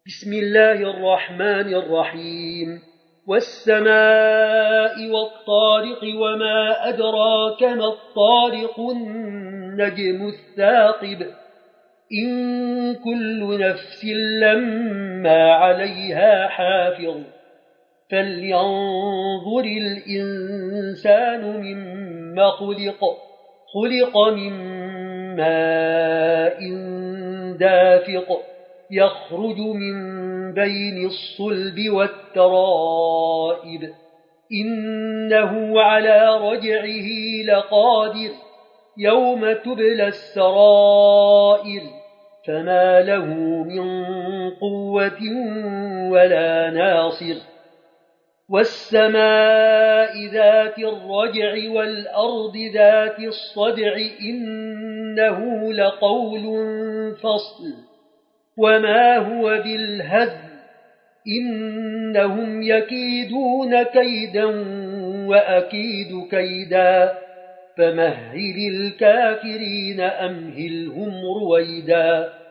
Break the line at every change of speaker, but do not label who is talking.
بسم الله الرحمن الرحيم والسماء والطارق وما أدراك ما الطارق النجم الثاقب إن كل نفس لما عليها حافظ فلينظر الإنسان مما خلق من ماء دافق يخرج من بين الصلب والترائب إنه على رجعه لقادر يوم تبلى السرائر فما له من قوة ولا ناصر والسماء ذات الرجع والأرض ذات الصدع إنه لقول فصل وما هو بالهزل إنهم يكيدون كيدا وأكيد كيدا فمهل الكافرين أمهلهم رويدا